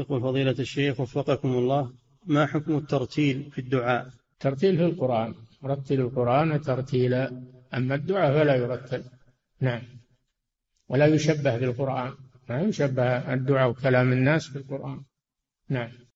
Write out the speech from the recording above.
يقول فضيلة الشيخ وفقكم الله، ما حكم الترتيل في الدعاء؟ ترتيل في القرآن، رتل القرآن ترتيلا، أما الدعاء فلا يرتل. نعم. ولا يشبه بالقرآن، ما يشبه الدعاء وكلام الناس بالقرآن. نعم.